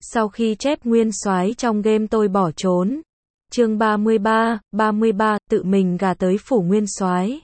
Sau khi chép nguyên soái trong game tôi bỏ trốn. Chương 33, tự mình gà tới phủ nguyên soái.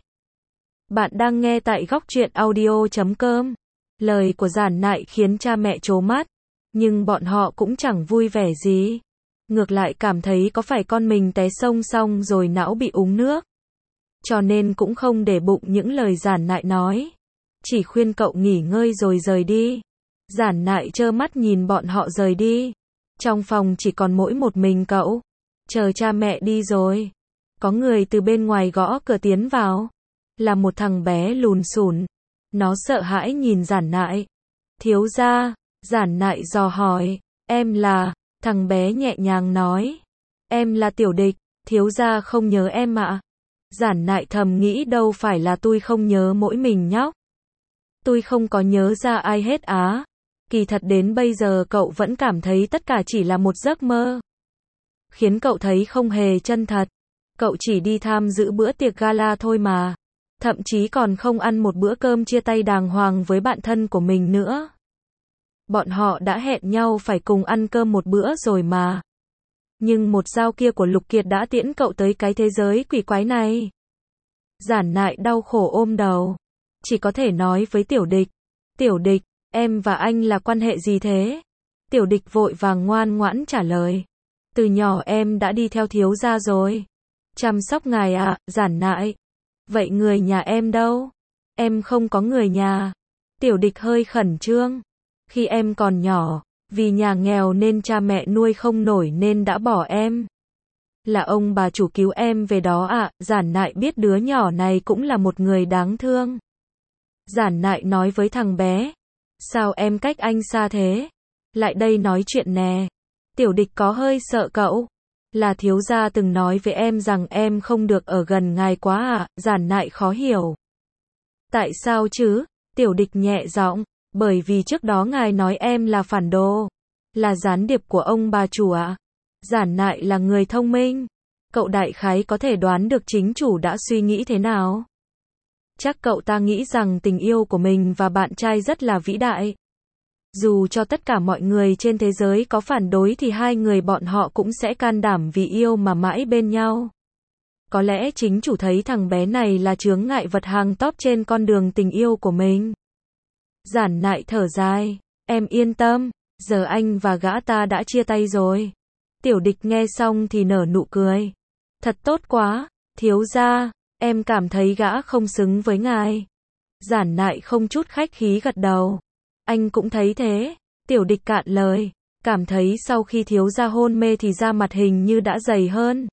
Bạn đang nghe tại góc truyện audio.com. Lời của Giản Nại khiến cha mẹ trố mắt, nhưng bọn họ cũng chẳng vui vẻ gì. Ngược lại cảm thấy có phải con mình té sông xong rồi não bị úng nước. Cho nên cũng không để bụng những lời Giản Nại nói. Chỉ khuyên cậu nghỉ ngơi rồi rời đi. Giản Nại trơ mắt nhìn bọn họ rời đi. Trong phòng chỉ còn mỗi một mình cậu. Chờ cha mẹ đi rồi. Có người từ bên ngoài gõ cửa tiến vào. Là một thằng bé lùn xùn. Nó sợ hãi nhìn Giản Nại. Thiếu gia, Giản Nại dò hỏi. Em là, thằng bé nhẹ nhàng nói. Em là Tiểu Địch, thiếu gia không nhớ em ạ. Giản Nại thầm nghĩ đâu phải là tôi không nhớ mỗi mình nhóc. Tôi không có nhớ ra ai hết á. Kỳ thật đến bây giờ cậu vẫn cảm thấy tất cả chỉ là một giấc mơ. Khiến cậu thấy không hề chân thật. Cậu chỉ đi tham dự bữa tiệc gala thôi mà. Thậm chí còn không ăn một bữa cơm chia tay đàng hoàng với bạn thân của mình nữa. Bọn họ đã hẹn nhau phải cùng ăn cơm một bữa rồi mà. Nhưng một dao kia của Lục Kiệt đã tiễn cậu tới cái thế giới quỷ quái này. Giản Nại đau khổ ôm đầu. Chỉ có thể nói với Tiểu Địch. Tiểu Địch, em và anh là quan hệ gì thế? Tiểu Địch vội vàng ngoan ngoãn trả lời. Từ nhỏ em đã đi theo thiếu gia rồi. Chăm sóc ngài ạ, Giản Nại. Vậy người nhà em đâu? Em không có người nhà. Tiểu Địch hơi khẩn trương. Khi em còn nhỏ, vì nhà nghèo nên cha mẹ nuôi không nổi nên đã bỏ em. Là ông bà chủ cứu em về đó ạ. Giản Nại biết đứa nhỏ này cũng là một người đáng thương. Giản Nại nói với thằng bé. Sao em cách anh xa thế? Lại đây nói chuyện nè. Tiểu Địch có hơi sợ cậu. Là thiếu gia từng nói với em rằng em không được ở gần ngài quá ạ. Giản Nại khó hiểu. Tại sao chứ? Tiểu Địch nhẹ giọng. Bởi vì trước đó ngài nói em là phản đồ. Là gián điệp của ông bà chủ ạ. Giản Nại là người thông minh. Cậu đại khái có thể đoán được chính chủ đã suy nghĩ thế nào. Chắc cậu ta nghĩ rằng tình yêu của mình và bạn trai rất là vĩ đại. Dù cho tất cả mọi người trên thế giới có phản đối thì hai người bọn họ cũng sẽ can đảm vì yêu mà mãi bên nhau. Có lẽ chính chủ thấy thằng bé này là chướng ngại vật hàng top trên con đường tình yêu của mình. Giản Nại thở dài. Em yên tâm, giờ anh và gã ta đã chia tay rồi. Tiểu Địch nghe xong thì nở nụ cười. Thật tốt quá, thiếu gia, em cảm thấy gã không xứng với ngài. Giản Nại không chút khách khí gật đầu. Anh cũng thấy thế. Tiểu Địch cạn lời. Cảm thấy sau khi thiếu gia hôn mê thì da mặt hình như đã dày hơn.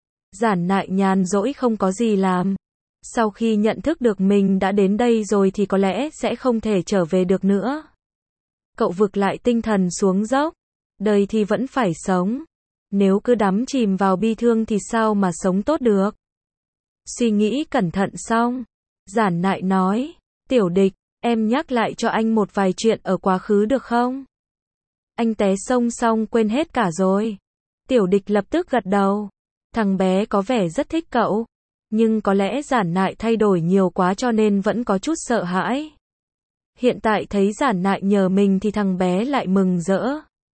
Giản Nại nhàn rỗi không có gì làm. Sau khi nhận thức được mình đã đến đây rồi thì có lẽ sẽ không thể trở về được nữa. Cậu vực lại tinh thần xuống dốc. Đời thì vẫn phải sống. Nếu cứ đắm chìm vào bi thương thì sao mà sống tốt được. Suy nghĩ cẩn thận xong. Giản Nại nói. Tiểu Địch, em nhắc lại cho anh một vài chuyện ở quá khứ được không? Anh té sông xong quên hết cả rồi. Tiểu Địch lập tức gật đầu. Thằng bé có vẻ rất thích cậu. Nhưng có lẽ Giản Nại thay đổi nhiều quá cho nên vẫn có chút sợ hãi. Hiện tại thấy Giản Nại nhờ mình thì thằng bé lại mừng rỡ.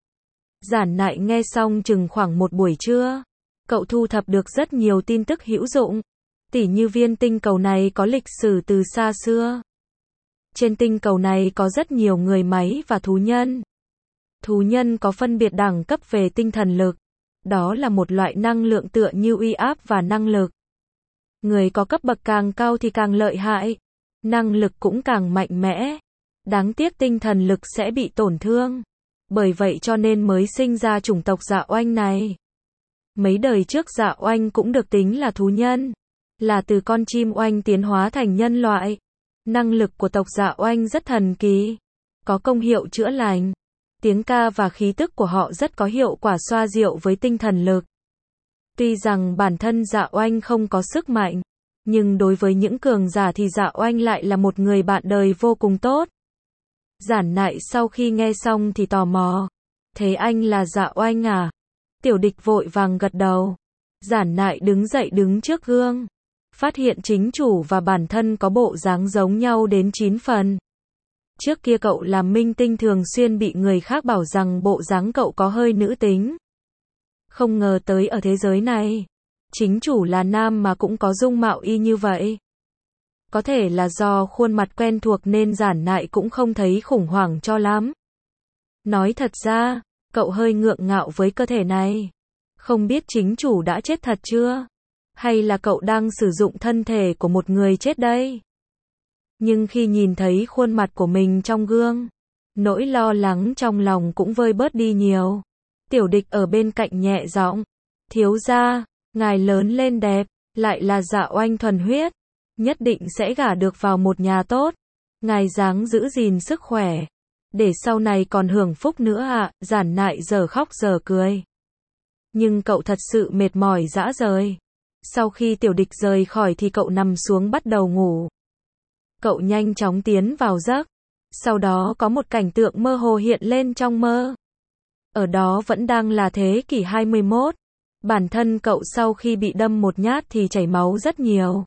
Giản Nại nghe xong chừng khoảng một buổi trưa. Cậu thu thập được rất nhiều tin tức hữu dụng. Tỉ như viên tinh cầu này có lịch sử từ xa xưa. Trên tinh cầu này có rất nhiều người máy và thú nhân. Thú nhân có phân biệt đẳng cấp về tinh thần lực. Đó là một loại năng lượng tựa như uy áp và năng lực. Người có cấp bậc càng cao thì càng lợi hại. Năng lực cũng càng mạnh mẽ. Đáng tiếc tinh thần lực sẽ bị tổn thương. Bởi vậy cho nên mới sinh ra chủng tộc Dạ Oanh này. Mấy đời trước Dạ Oanh cũng được tính là thú nhân. Là từ con chim oanh tiến hóa thành nhân loại. Năng lực của tộc Dạ Oanh rất thần kỳ. Có công hiệu chữa lành. Tiếng ca và khí tức của họ rất có hiệu quả xoa dịu với tinh thần lực. Tuy rằng bản thân Dạ Oanh không có sức mạnh. Nhưng đối với những cường giả thì Dạ Oanh lại là một người bạn đời vô cùng tốt. Giản Nại sau khi nghe xong thì tò mò. Thế anh là Dạ Oanh à? Tiểu Địch vội vàng gật đầu. Giản Nại đứng dậy đứng trước gương. Phát hiện chính chủ và bản thân có bộ dáng giống nhau đến 9 phần. Trước kia cậu làm minh tinh thường xuyên bị người khác bảo rằng bộ dáng cậu có hơi nữ tính. Không ngờ tới ở thế giới này, chính chủ là nam mà cũng có dung mạo y như vậy. Có thể là do khuôn mặt quen thuộc nên Giản Nại cũng không thấy khủng hoảng cho lắm. Nói thật ra, cậu hơi ngượng ngạo với cơ thể này. Không biết chính chủ đã chết thật chưa? Hay là cậu đang sử dụng thân thể của một người chết đây? Nhưng khi nhìn thấy khuôn mặt của mình trong gương, nỗi lo lắng trong lòng cũng vơi bớt đi nhiều. Tiểu Địch ở bên cạnh nhẹ giọng, thiếu gia, ngài lớn lên đẹp, lại là Dạ Oanh thuần huyết, nhất định sẽ gả được vào một nhà tốt. Ngài ráng giữ gìn sức khỏe, để sau này còn hưởng phúc nữa ạ. Giản Nại giờ khóc giờ cười. Nhưng cậu thật sự mệt mỏi rã rời. Sau khi Tiểu Địch rời khỏi thì cậu nằm xuống bắt đầu ngủ. Cậu nhanh chóng tiến vào giấc. Sau đó có một cảnh tượng mơ hồ hiện lên trong mơ. Ở đó vẫn đang là thế kỷ 21. Bản thân cậu sau khi bị đâm một nhát thì chảy máu rất nhiều.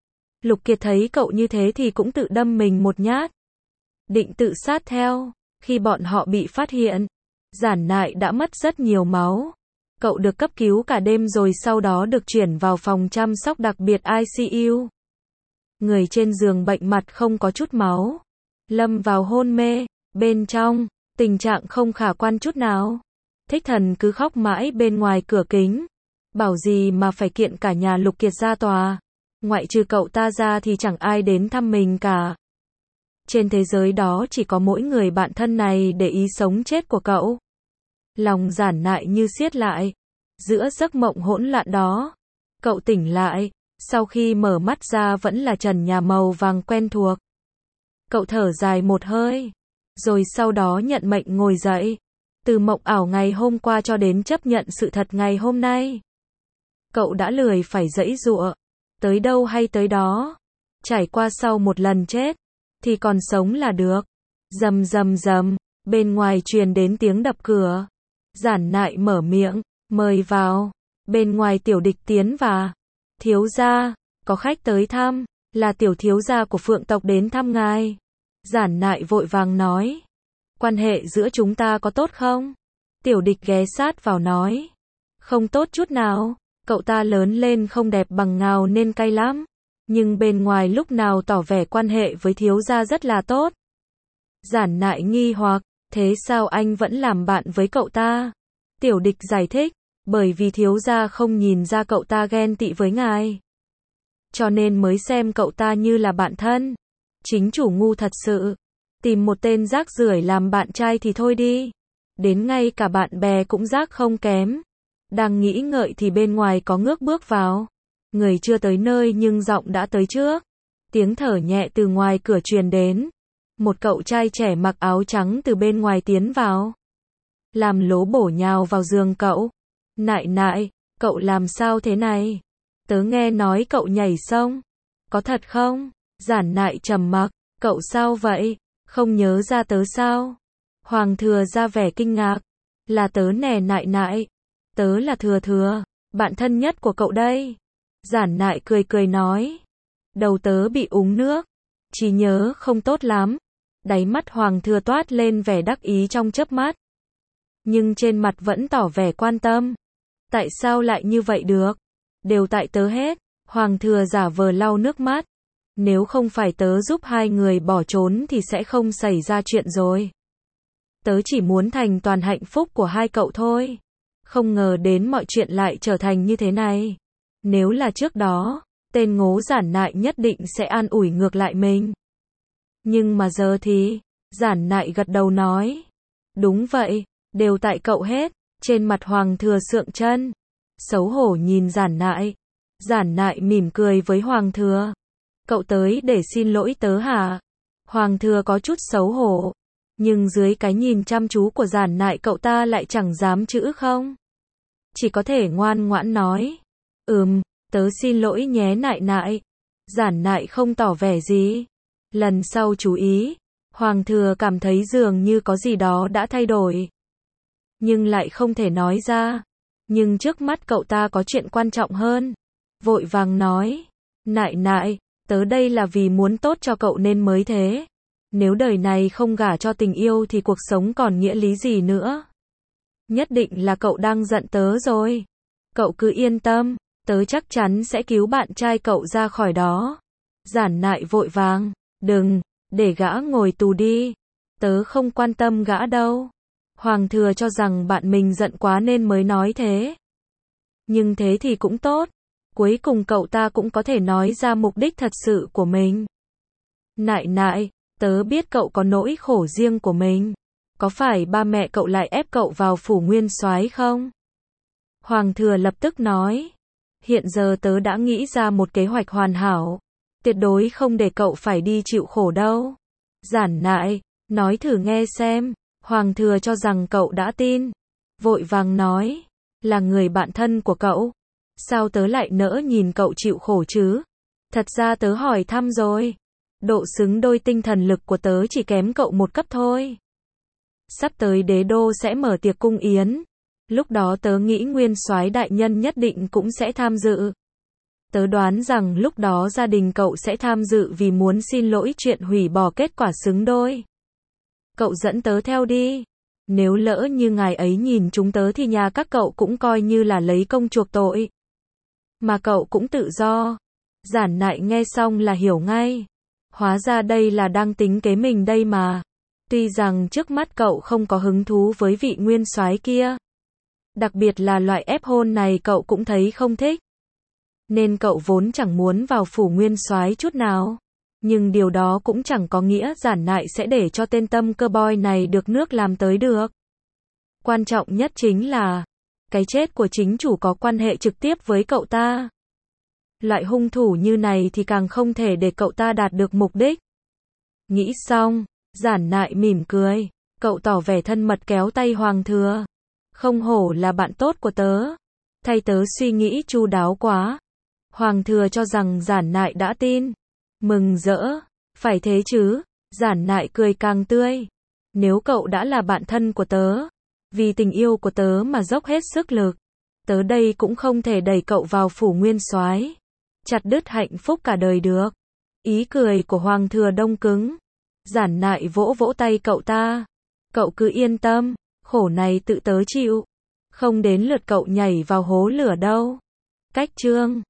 Lục Kiệt thấy cậu như thế thì cũng tự đâm mình một nhát. Định tự sát theo. Khi bọn họ bị phát hiện, Giản Nại đã mất rất nhiều máu. Cậu được cấp cứu cả đêm rồi sau đó được chuyển vào phòng chăm sóc đặc biệt ICU. Người trên giường bệnh mặt không có chút máu. Lâm vào hôn mê. Bên trong, tình trạng không khả quan chút nào. Thích Thần cứ khóc mãi bên ngoài cửa kính. Bảo gì mà phải kiện cả nhà Lục Kiệt ra tòa. Ngoại trừ cậu ta ra thì chẳng ai đến thăm mình cả. Trên thế giới đó chỉ có mỗi người bạn thân này để ý sống chết của cậu. Lòng Giản Nại như siết lại. Giữa giấc mộng hỗn loạn đó, cậu tỉnh lại. Sau khi mở mắt ra vẫn là trần nhà màu vàng quen thuộc. Cậu thở dài một hơi. Rồi sau đó nhận mệnh ngồi dậy. Từ mộng ảo ngày hôm qua cho đến chấp nhận sự thật ngày hôm nay. Cậu đã lười phải giãy giụa. Tới đâu hay tới đó. Trải qua sau một lần chết, thì còn sống là được. Rầm rầm rầm, bên ngoài truyền đến tiếng đập cửa. Giản Nại mở miệng, mời vào. Bên ngoài Tiểu Địch tiến vào. Thiếu gia, có khách tới thăm, là tiểu thiếu gia của Phượng tộc đến thăm ngài. Giản Nại vội vàng nói. Quan hệ giữa chúng ta có tốt không? Tiểu Địch ghé sát vào nói. Không tốt chút nào, cậu ta lớn lên không đẹp bằng Ngao nên cay lắm. Nhưng bên ngoài lúc nào tỏ vẻ quan hệ với thiếu gia rất là tốt. Giản Nại nghi hoặc, thế sao anh vẫn làm bạn với cậu ta? Tiểu Địch giải thích, bởi vì thiếu gia không nhìn ra cậu ta ghen tị với ngài. Cho nên mới xem cậu ta như là bạn thân. Chính chủ ngu thật sự. Tìm một tên rác rưởi làm bạn trai thì thôi đi. Đến ngay cả bạn bè cũng rác không kém. Đang nghĩ ngợi thì bên ngoài có ngước bước vào. Người chưa tới nơi nhưng giọng đã tới trước. Tiếng thở nhẹ từ ngoài cửa truyền đến. Một cậu trai trẻ mặc áo trắng từ bên ngoài tiến vào. Làm lố bổ nhào vào giường cậu. Nại nại, cậu làm sao thế này? Tớ nghe nói cậu nhảy sông. Có thật không? Giản Nại trầm mặc. Cậu sao vậy? Không nhớ ra tớ sao? Hoàng Thừa ra vẻ kinh ngạc. Là tớ nè Nại nại. Tớ là Thừa Thừa, bạn thân nhất của cậu đây. Giản Nại cười cười nói. Đầu tớ bị uống nước. Trí nhớ không tốt lắm. Đáy mắt Hoàng Thừa toát lên vẻ đắc ý trong chớp mắt. Nhưng trên mặt vẫn tỏ vẻ quan tâm. Tại sao lại như vậy được? Đều tại tớ hết. Hoàng Thừa giả vờ lau nước mắt. Nếu không phải tớ giúp hai người bỏ trốn thì sẽ không xảy ra chuyện rồi. Tớ chỉ muốn thành toàn hạnh phúc của hai cậu thôi. Không ngờ đến mọi chuyện lại trở thành như thế này. Nếu là trước đó, tên ngố Giản Nại nhất định sẽ an ủi ngược lại mình. Nhưng mà giờ thì, Giản Nại gật đầu nói. Đúng vậy, đều tại cậu hết. Trên mặt Hoàng Thừa sượng chân. Xấu hổ nhìn Giản Nại. Giản Nại mỉm cười với Hoàng Thừa. Cậu tới để xin lỗi tớ hả? Hoàng Thừa có chút xấu hổ. Nhưng dưới cái nhìn chăm chú của Giản Nại cậu ta lại chẳng dám chữ không. Chỉ có thể ngoan ngoãn nói. Tớ xin lỗi nhé Nại Nại. Giản Nại không tỏ vẻ gì. Lần sau chú ý. Hoàng Thừa cảm thấy dường như có gì đó đã thay đổi. Nhưng lại không thể nói ra. Nhưng trước mắt cậu ta có chuyện quan trọng hơn. Vội vàng nói. Nại Nại, tớ đây là vì muốn tốt cho cậu nên mới thế. Nếu đời này không gả cho tình yêu thì cuộc sống còn nghĩa lý gì nữa. Nhất định là cậu đang giận tớ rồi. Cậu cứ yên tâm, tớ chắc chắn sẽ cứu bạn trai cậu ra khỏi đó. Giản Nại vội vàng, đừng, để gã ngồi tù đi. Tớ không quan tâm gã đâu. Hoàng Thừa cho rằng bạn mình giận quá nên mới nói thế. Nhưng thế thì cũng tốt. Cuối cùng cậu ta cũng có thể nói ra mục đích thật sự của mình. Nại nại, tớ biết cậu có nỗi khổ riêng của mình. Có phải ba mẹ cậu lại ép cậu vào phủ nguyên soái không? Hoàng Thừa lập tức nói. Hiện giờ tớ đã nghĩ ra một kế hoạch hoàn hảo. Tuyệt đối không để cậu phải đi chịu khổ đâu. Giản Nại, nói thử nghe xem. Hoàng Thừa cho rằng cậu đã tin. Vội vàng nói. Là người bạn thân của cậu. Sao tớ lại nỡ nhìn cậu chịu khổ chứ? Thật ra tớ hỏi thăm rồi. Độ xứng đôi tinh thần lực của tớ chỉ kém cậu một cấp thôi. Sắp tới đế đô sẽ mở tiệc cung yến. Lúc đó tớ nghĩ nguyên soái đại nhân nhất định cũng sẽ tham dự. Tớ đoán rằng lúc đó gia đình cậu sẽ tham dự vì muốn xin lỗi chuyện hủy bỏ kết quả xứng đôi. Cậu dẫn tớ theo đi. Nếu lỡ như ngài ấy nhìn chúng tớ thì nhà các cậu cũng coi như là lấy công chuộc tội. Mà cậu cũng tự do. Giản Nại nghe xong là hiểu ngay. Hóa ra đây là đang tính kế mình đây mà. Tuy rằng trước mắt cậu không có hứng thú với vị nguyên soái kia. Đặc biệt là loại ép hôn này cậu cũng thấy không thích. Nên cậu vốn chẳng muốn vào phủ nguyên soái chút nào. Nhưng điều đó cũng chẳng có nghĩa Giản Nại sẽ để cho tên tâm cơ boy này được nước làm tới được. Quan trọng nhất chính là cái chết của chính chủ có quan hệ trực tiếp với cậu ta. Loại hung thủ như này thì càng không thể để cậu ta đạt được mục đích. Nghĩ xong, Giản Nại mỉm cười. Cậu tỏ vẻ thân mật kéo tay Hoàng Thừa. Không hổ là bạn tốt của tớ. Thay tớ suy nghĩ chu đáo quá. Hoàng Thừa cho rằng Giản Nại đã tin. Mừng rỡ. Phải thế chứ. Giản Nại cười càng tươi. Nếu cậu đã là bạn thân của tớ, vì tình yêu của tớ mà dốc hết sức lực, tớ đây cũng không thể đẩy cậu vào phủ nguyên soái, chặt đứt hạnh phúc cả đời được. Ý cười của Hoàng Thừa đông cứng. Giản Nại vỗ vỗ tay cậu ta. Cậu cứ yên tâm, khổ này tự tớ chịu. Không đến lượt cậu nhảy vào hố lửa đâu. Cách chương